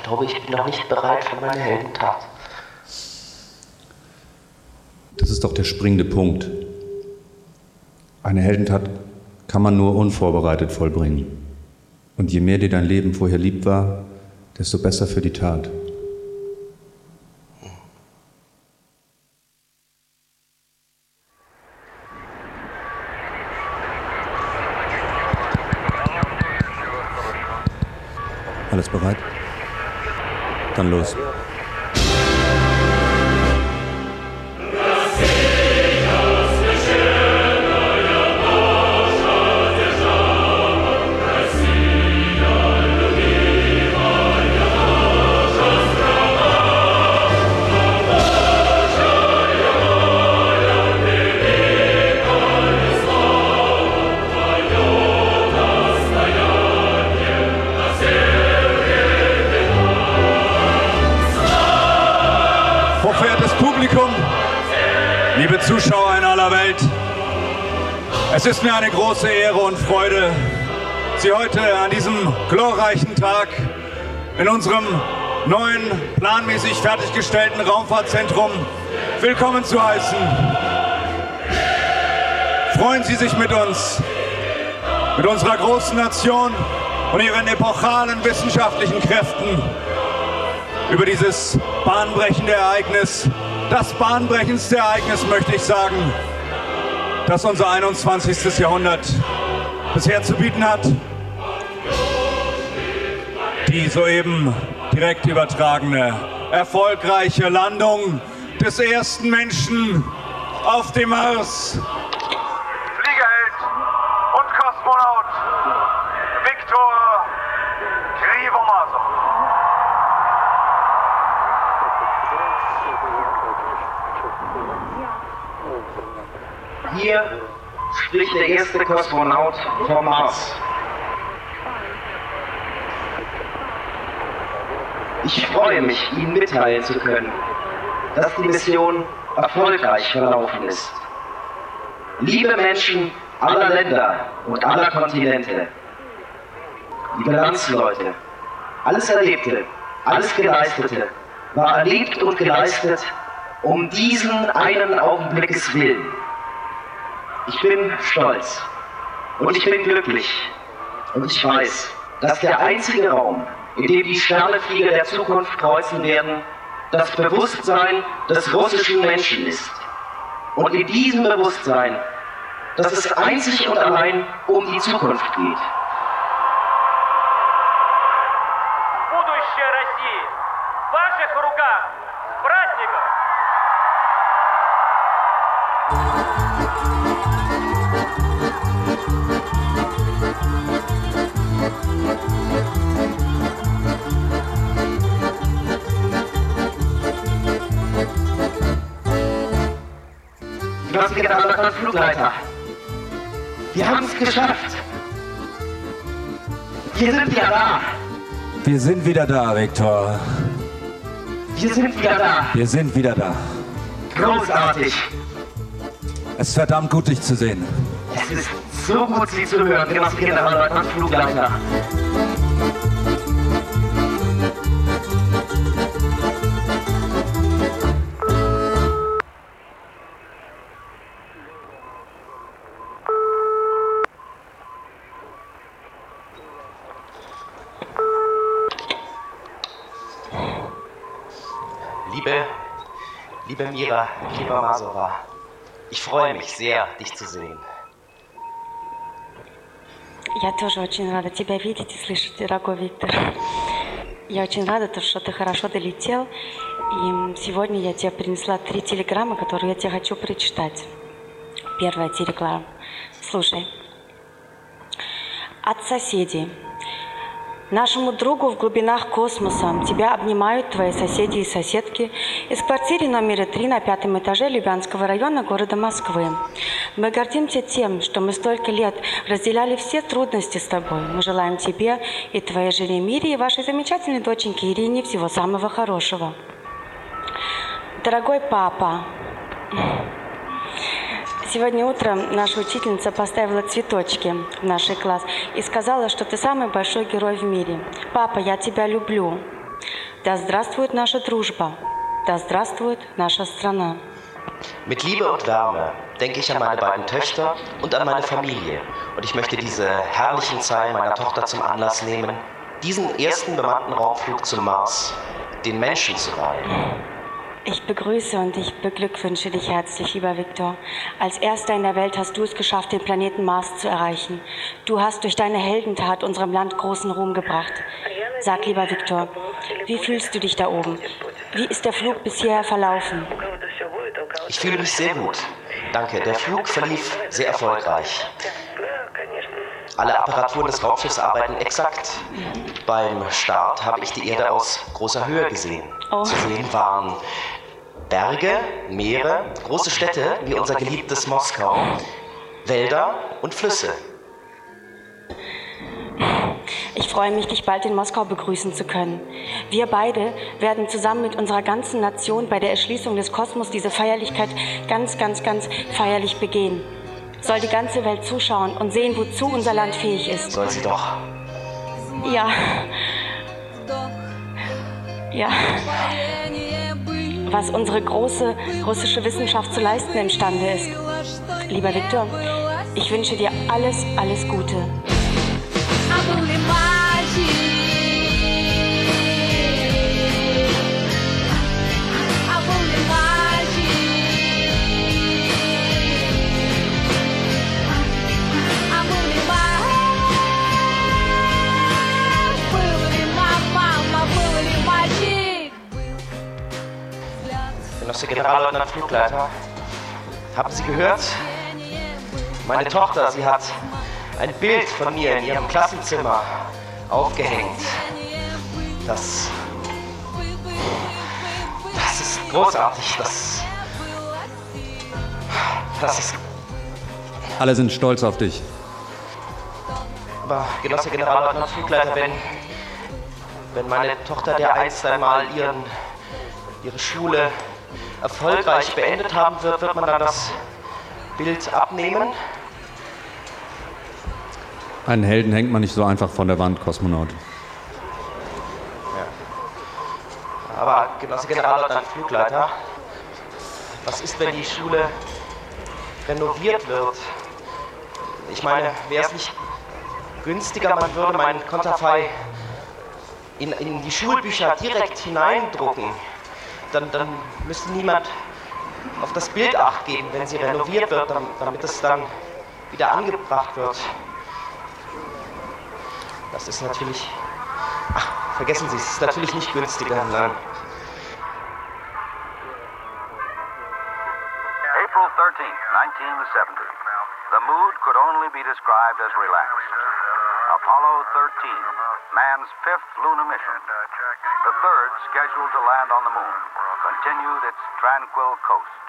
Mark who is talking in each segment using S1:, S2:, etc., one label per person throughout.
S1: glaube, ich bin noch nicht bereit für meine Heldentat.
S2: Das ist doch der springende Punkt. Eine Heldentat kann man nur unvorbereitet vollbringen. Und je mehr dir dein Leben vorher lieb war, desto besser für die Tat. Alles bereit? Dann los.
S3: Hochverehrtes Publikum, liebe Zuschauer in aller Welt, es ist mir eine große Ehre und Freude, Sie heute an diesem glorreichen Tag in unserem neuen, planmäßig fertiggestellten Raumfahrtzentrum willkommen zu heißen. Freuen Sie sich mit uns, mit unserer großen Nation und ihren epochalen wissenschaftlichen Kräften über dieses bahnbrechende Ereignis, das bahnbrechendste Ereignis, möchte ich sagen, das unser 21. Jahrhundert bisher zu bieten hat. Die soeben direkt übertragene, erfolgreiche Landung des ersten Menschen auf dem Mars.
S4: Fliegerheld und Kosmonaut Viktor Krivomazov.
S1: Hier spricht der erste Kosmonaut vom Mars. Ich freue mich, Ihnen mitteilen zu können, dass die Mission erfolgreich verlaufen ist. Liebe Menschen aller Länder und aller Kontinente, liebe Landsleute, alles Erlebte, alles Geleistete war erlebt und geleistet um diesen einen Augenblickes willen. Ich bin stolz und ich bin glücklich und ich weiß, dass der einzige Raum, in dem die Sternenflieger der Zukunft kreuzen werden, das Bewusstsein des russischen Menschen ist. Und in diesem Bewusstsein, dass es einzig und allein um die Zukunft geht.
S4: Будущее России в ваших руках. С праздником!
S1: Genosse General Flugleiter, wir haben es geschafft. Wir sind wieder da.
S3: Wir sind wieder da, Viktor.
S1: Wir sind wieder da.
S3: Wir sind wieder da.
S1: Großartig.
S3: Es ist verdammt gut, dich zu sehen.
S1: Es ist so gut, Sie zu hören, Genosse Generalleutnant Flugleiter.
S5: Liebe Mira Krivomazova, ich freue mich sehr, dich zu sehen.
S6: Я тоже очень рада тебя видеть и слышать, дорогой Виктор. Я очень рада, что ты хорошо долетел. И сегодня я тебе принесла 3 телеграммы, которые я тебе хочу прочитать. Первая телеграмма. Слушай. От соседей. Нашему другу в глубинах космоса тебя обнимают твои соседи и соседки из квартиры номер 3 на 5-м этаже Лубянского района города Москвы. Мы гордимся тем, что мы столько лет разделяли все трудности с тобой. Мы желаем тебе и твоей жене Мире и вашей замечательной доченьке Ирине всего самого хорошего. Дорогой папа, сегодня утром наша учительница поставила цветочки в наш класс и сказала, что ты самый большой герой в мире. Папа, я тебя люблю. Да здравствует наша дружба. Да здравствует наша страна.
S5: Mit Liebe und Wärme denke ich an meine beiden Töchter und an meine Familie. Und ich möchte diese herrlichen Zeilen meiner Tochter zum Anlass nehmen, diesen ersten bemannten Raumflug zum Mars den Menschen zu weihen.
S6: Ich begrüße und ich beglückwünsche dich herzlich, lieber Viktor. Als Erster in der Welt hast du es geschafft, den Planeten Mars zu erreichen. Du hast durch deine Heldentat unserem Land großen Ruhm gebracht. Sag, lieber Viktor, wie fühlst du dich da oben? Wie ist der Flug bis hierher verlaufen?
S5: Ich fühle mich sehr gut. Danke, der Flug verlief sehr erfolgreich. Alle Apparaturen des Raumschiffs arbeiten exakt. Beim Start habe ich die Erde aus großer Höhe gesehen.
S6: Oh.
S5: Zu sehen waren Berge, Meere, große Städte wie unser geliebtes Moskau, Wälder und Flüsse.
S6: Ich freue mich, dich bald in Moskau begrüßen zu können. Wir beide werden zusammen mit unserer ganzen Nation bei der Erschließung des Kosmos diese Feierlichkeit ganz feierlich begehen. Soll die ganze Welt zuschauen und sehen, wozu unser Land fähig ist.
S5: Soll sie doch.
S6: Ja. Was unsere große russische Wissenschaft zu leisten imstande ist. Lieber Viktor, ich wünsche dir alles Gute.
S5: Genosse Generalleutnant Flugleiter, haben Sie gehört? Meine Tochter, sie hat ein Bild von mir in ihrem Klassenzimmer aufgehängt. Das ist großartig. Das ist...
S2: Alle sind stolz auf dich.
S5: Aber Genosse Generalleutnant Flugleiter, wenn meine Tochter dereinst einmal ihre Schule erfolgreich beendet haben wird, wird man dann das Bild abnehmen?
S2: Einen Helden hängt man nicht so einfach von der Wand, Kosmonaut.
S5: Ja. Aber Genosse Generalleutnant Flugleiter, was ist, wenn die Schule renoviert wird? Ich meine, wäre es nicht günstiger, man würde meinen Konterfei in die Schulbücher direkt hineindrucken? Dann müsste niemand auf das Bild Acht geben, wenn sie renoviert wird, damit es dann wieder angebracht wird. Das ist natürlich... Ach, vergessen Sie es, ist natürlich nicht günstiger. Nein.
S7: April 13th, 1970. The mood could only be described as relaxed. Apollo 13, man's fifth lunar mission. The third scheduled to land on the moon, continued its tranquil coast.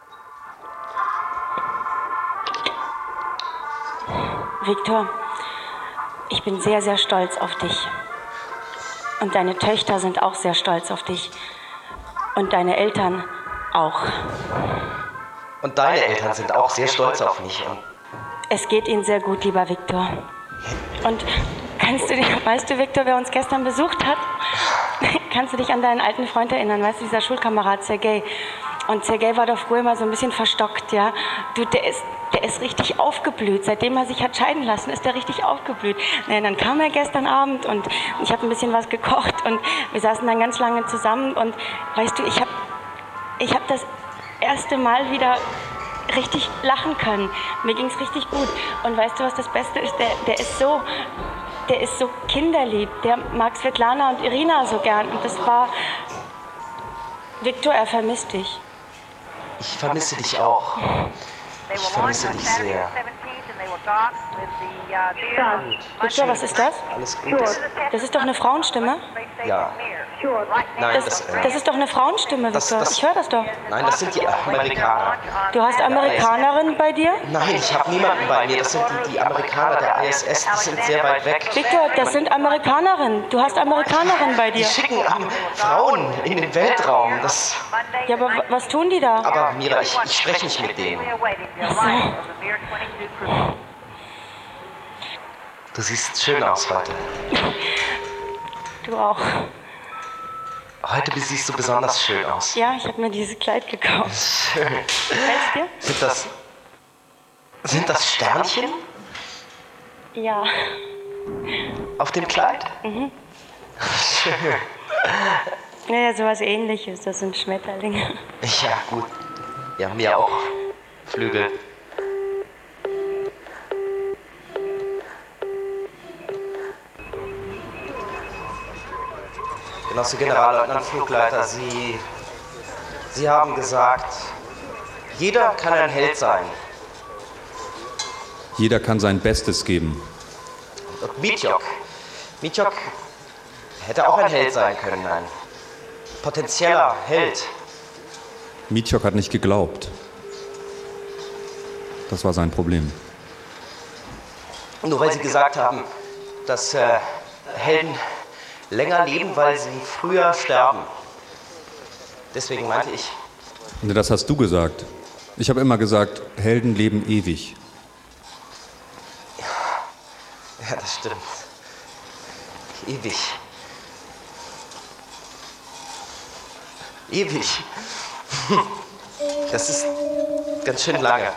S6: Viktor, ich bin sehr stolz auf dich. Und deine Töchter sind auch sehr stolz auf dich. Und deine Eltern auch.
S5: Und deine Eltern sind auch sehr stolz auf mich.
S6: Es geht ihnen sehr gut, lieber Viktor. Und weißt du, Viktor, wer uns gestern besucht hat? Kannst du dich an deinen alten Freund erinnern? Weißt du, dieser Schulkamerad Sergei. Und Sergei war doch früher immer so ein bisschen verstockt, ja. Du, der ist richtig aufgeblüht. Seitdem er sich hat scheiden lassen, ist er richtig aufgeblüht. Naja, dann kam er gestern Abend und ich habe ein bisschen was gekocht und wir saßen dann ganz lange zusammen und weißt du, ich hab das erste Mal wieder richtig lachen können. Mir ging's richtig gut. Und weißt du, was das Beste ist? Der ist so kinderlieb. Der mag Svetlana und Irina so gern. Und das war... Viktor, er vermisst dich.
S5: Ich vermisse dich auch. Ich vermisse dich sehr.
S6: Viktor, was ist das?
S5: Alles gut.
S6: Das ist doch eine Frauenstimme.
S5: Ja. Nein,
S6: Das ist doch eine Frauenstimme, Viktor. Ich höre das doch.
S5: Nein, das sind die Amerikaner.
S6: Du hast Amerikanerinnen bei dir?
S5: Nein, ich habe niemanden bei mir. Das sind die Amerikaner der ISS. Die sind sehr weit weg.
S6: Viktor, das sind Amerikanerinnen. Du hast Amerikanerinnen bei
S5: Die
S6: dir.
S5: schicken Frauen in den Weltraum.
S6: Ja, aber was tun die da?
S5: Aber Mira, ich spreche nicht mit denen.
S6: Ach so.
S5: Du siehst schön aus heute.
S6: Du auch.
S5: Heute siehst du besonders schön aus.
S6: Ja, ich habe mir dieses Kleid gekauft.
S5: Schön.
S6: Gefällt's dir?
S5: Sind das Sternchen
S6: Ja.
S5: auf dem Kleid?
S6: Mhm.
S5: Schön.
S6: Naja, sowas Ähnliches. Das sind Schmetterlinge.
S5: Ja, gut. Ja, mir auch. Flügel. Genosse Generalleutnant Flugleiter, Sie haben gesagt, jeder kann ein Held sein.
S2: Jeder kann sein Bestes geben.
S5: Und Mitjok hätte auch ein Held sein können, ein potenzieller Held.
S2: Mitjok hat nicht geglaubt. Das war sein Problem.
S5: Nur weil Sie gesagt haben, dass Helden länger leben, weil sie früher sterben. Deswegen meinte ich.
S2: Das hast du gesagt. Ich habe immer gesagt, Helden leben ewig.
S5: Ja, das stimmt. Ewig. Ewig. Das ist ganz schön lange.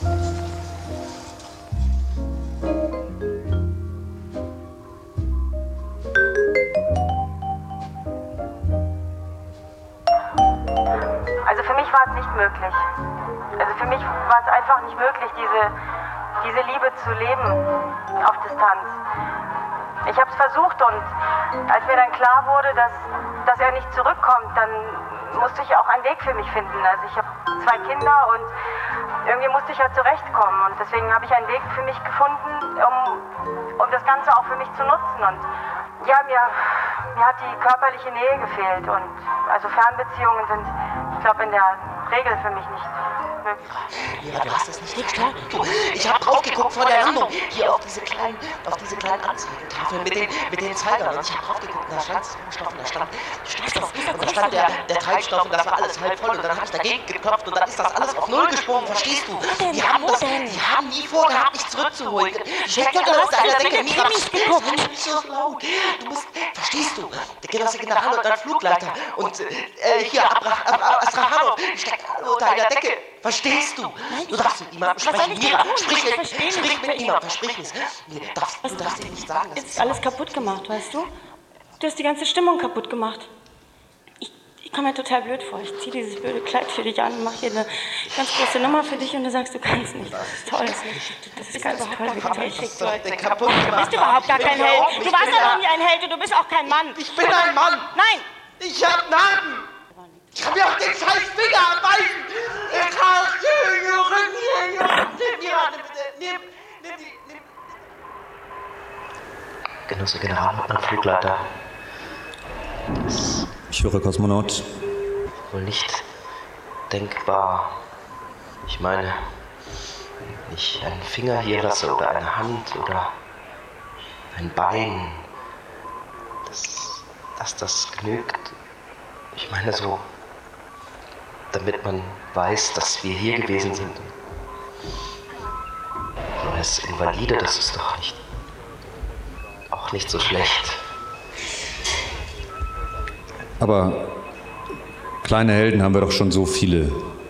S8: Also für mich war es nicht möglich. Also für mich war es einfach nicht möglich, diese Liebe zu leben auf Distanz. Ich habe es versucht und als mir dann klar wurde, dass er nicht zurückkommt, dann musste ich auch einen Weg für mich finden. Also ich habe 2 Kinder und irgendwie musste ich ja zurechtkommen und deswegen habe ich einen Weg für mich gefunden, um das Ganze auch für mich zu nutzen. Und ja, mir hat die körperliche Nähe gefehlt und also Fernbeziehungen sind, ich glaube, in der Regel für mich nicht möglich.
S5: Ja, du hast das nicht mitgehört. Ich habe drauf geguckt vor der Landung, hier auf diese kleinen Anzeigetafeln mit den Zeigern. Und ich habe drauf geguckt, da stand Rohstoff und da stand Stickstoff und da stand der Treibstoff und das war alles halb voll. Und dann habe ich dagegen geklopft und dann ist das alles auf Null gesprungen, verstehst du? Die haben nie vorgehabt, mich zurückzuholen. Steckt doch aus deiner Decke, Mira, nicht so laut. Du musst, verstehst du? Der Genosse Generalleutnant Flugleiter und hier Astrahanov steckt unter einer Decke. Verstehst du? Du darfst mit niemandem sprechen. Mira, sprich mit niemandem, versprich es. Du darfst dir nicht sagen, dass
S6: Ist alles kaputt gemacht, weißt du? Du hast die ganze Stimmung kaputt gemacht. Ich komme mir total blöd vor. Ich ziehe dieses blöde Kleid für dich an, mache hier eine ganz große Nummer für dich und du sagst, du kannst nicht. Das ist toll. Das ist ganz toll, wie du dich schickst, Leute.
S5: kaputt gemacht.
S6: Du bist überhaupt gar kein Held. Du warst ja noch nie ein Held und du bist auch kein Mann.
S5: Ich bin ein Mann.
S6: Nein!
S5: Ich hab Narben. Ich kann mir auf den scheiß Finger abbeißen. Genosse Generalleutnant Flugleiter.
S2: Ich höre Kosmonaut.
S5: Wohl nicht denkbar. Ich meine, wenn ich einen Finger hier lasse oder eine Hand oder ein Bein, dass das genügt. Ich meine so, damit man weiß, dass wir hier gewesen sind. Und als Invalide, das ist doch auch nicht so schlecht.
S2: Aber kleine Helden haben wir doch schon so viele.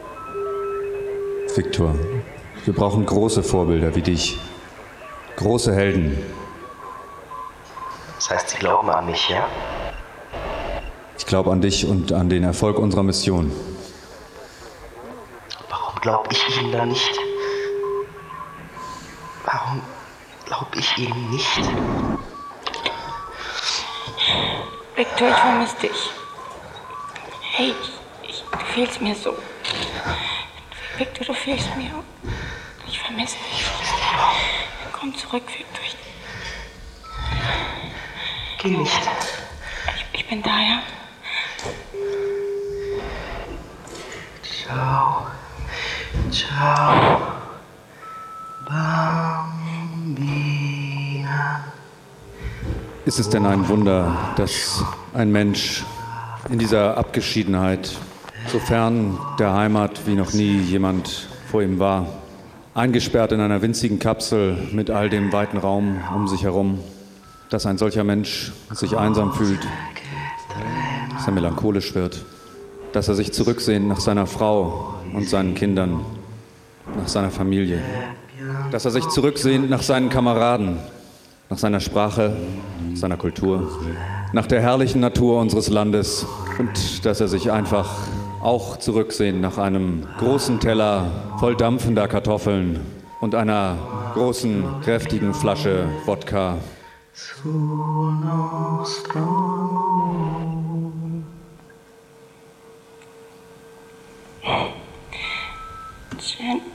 S2: Viktor, wir brauchen große Vorbilder wie dich. Große Helden.
S5: Das heißt, Sie glauben an mich, ja?
S2: Ich glaube an dich und an den Erfolg unserer Mission.
S5: Warum glaube ich Ihnen da nicht? Warum glaube ich Ihnen nicht?
S6: Viktor, ich vermisse dich. Hey, du fehlst mir so. Viktor, du fehlst mir. Ich vermisse dich. Komm zurück, Viktor.
S5: Geh nicht.
S6: Ich bin da, ja?
S5: Ciao. Ciao. Bambina.
S2: Ist es denn ein Wunder, dass ein Mensch in dieser Abgeschiedenheit, so fern der Heimat wie noch nie jemand vor ihm war, eingesperrt in einer winzigen Kapsel mit all dem weiten Raum um sich herum, dass ein solcher Mensch sich einsam fühlt? dass er melancholisch wird, dass er sich zurücksehnt nach seiner Frau und seinen Kindern, nach seiner Familie, dass er sich zurücksehnt nach seinen Kameraden, nach seiner Sprache, seiner Kultur, nach der herrlichen Natur unseres Landes und dass er sich einfach auch zurücksehnt nach einem großen Teller voll dampfender Kartoffeln und einer großen, kräftigen Flasche Wodka.
S6: Schön.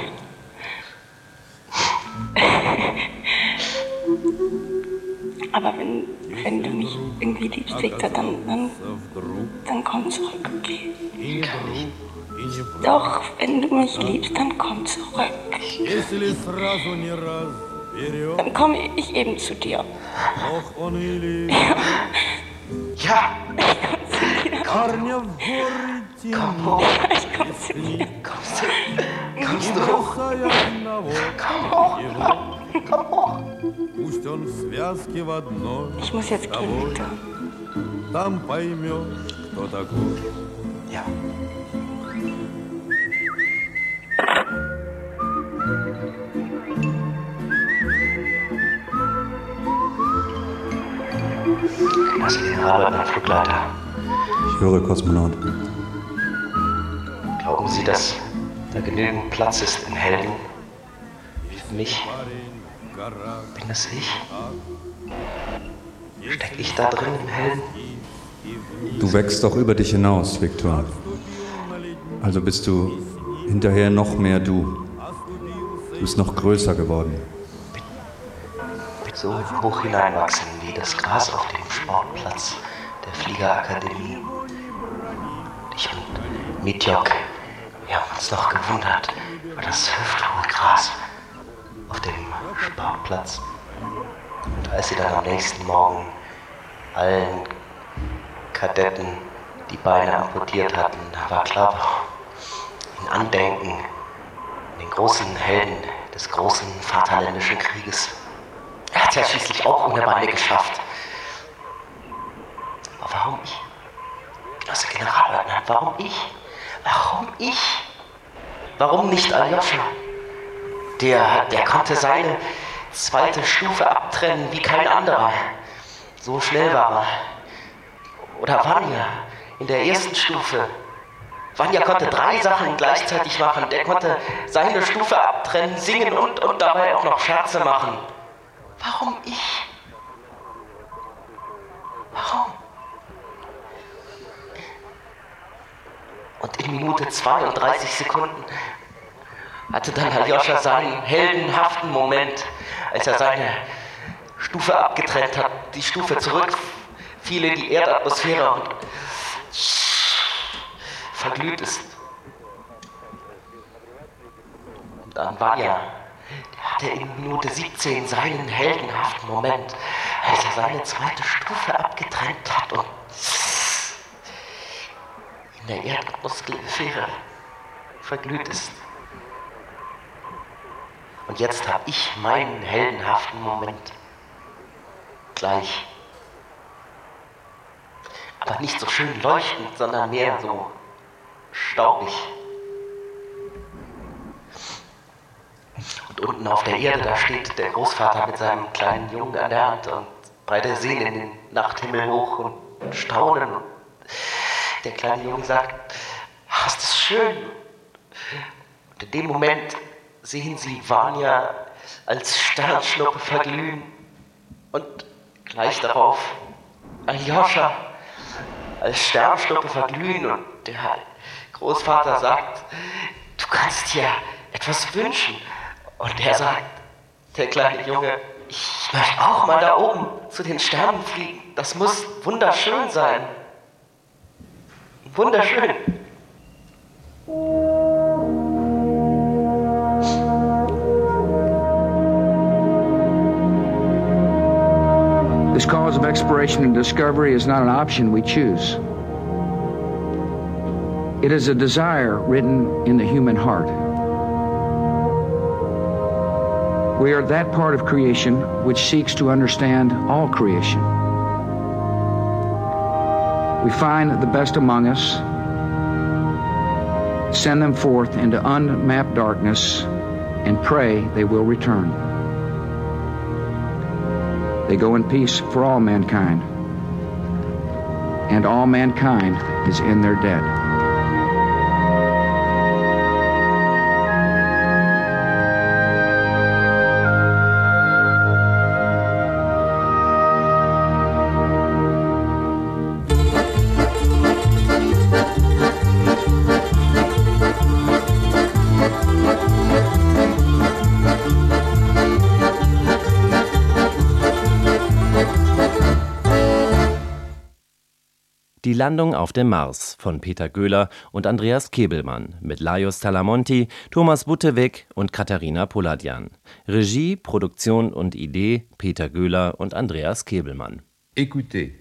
S6: Aber wenn du mich irgendwie liebst, Viktor, dann komm zurück, okay? Doch, wenn du mich liebst, dann komm zurück. Dann komme ich eben zu dir.
S5: Ja!
S6: Komm hoch. Ich komm zu dir.
S5: Kommst du hoch? Komm hoch! Komm hoch!
S6: Ich muss jetzt gehen, Viktor.
S5: Ja. Genosse Generalleutnant Flugleiter.
S2: Ich höre, Kosmonaut.
S5: Glauben Sie, dass da genügend Platz ist in Helden? Für mich? Bin das ich? Steck ich da drin im Helden?
S2: Du wächst doch über dich hinaus, Viktor. Also bist du hinterher noch mehr du. Du bist noch größer geworden.
S5: So hoch hineinwachsen wie das Gras auf dem Sportplatz der Fliegerakademie. Ich und Mitjok, wir haben uns noch gewundert über das hüfthohe Gras auf dem Sportplatz. Und als sie dann am nächsten Morgen allen Kadetten die Beine amputiert hatten, da war klar, in Andenken an den großen Helden des großen Vaterländischen Krieges. Er hat es ja schließlich auch ohne Beine geschafft. Aber warum ich? Genosse Generalleutnant, warum ich? Warum ich? Warum nicht Aljoscha? Der konnte seine zweite Stufe abtrennen wie kein anderer. So schnell war er. Oder Vanya in der ersten Stufe. Vanya konnte 3 Sachen gleichzeitig machen. Der konnte seine Stufe abtrennen, singen und dabei auch noch Scherze machen. Warum ich? Warum? Und in Minute 32 Sekunden hatte dann Aljoscha seinen heldenhaften Moment, als er seine Stufe abgetrennt hat, die Stufe zurückfiel in die Erdatmosphäre und verglüht ist. Und dann Vanya, der hatte in Minute 17 seinen heldenhaften Moment, als er seine zweite Stufe abgetrennt hat und in der Erdatmosphäre verglüht ist. Und jetzt habe ich meinen heldenhaften Moment gleich. Aber nicht so schön leuchtend, sondern mehr so staubig. Und unten auf der Erde, da steht der Großvater mit seinem kleinen Jungen an der Hand und beide sehen in den Nachthimmel hoch und staunen. Und der kleine Junge sagt, ist das schön. Und in dem Moment sehen sie Vanya als Sternschnuppe verglühen und gleich darauf Aljoscha als Sternschnuppe verglühen und der Großvater sagt, du kannst dir etwas wünschen. Und er sagt, der kleine Junge, ich möchte auch mal da oben zu den Sternen fliegen. Das muss wunderschön sein. Wunderschön.
S9: This cause of exploration and discovery is not an option we choose. It is a desire written in the human heart. We are that part of creation which seeks to understand all creation. we find the best among us, send them forth into unmapped darkness, and pray they will return. They go in peace for all mankind, and all mankind is in their dead.
S10: Die Landung auf dem Mars von Peter Göhler und Andreas Kebelmann mit Lajos Talamonti, Thomas Butteweg und Katharina Poladian. Regie, Produktion und Idee Peter Göhler und Andreas Kebelmann.
S11: Écoutez,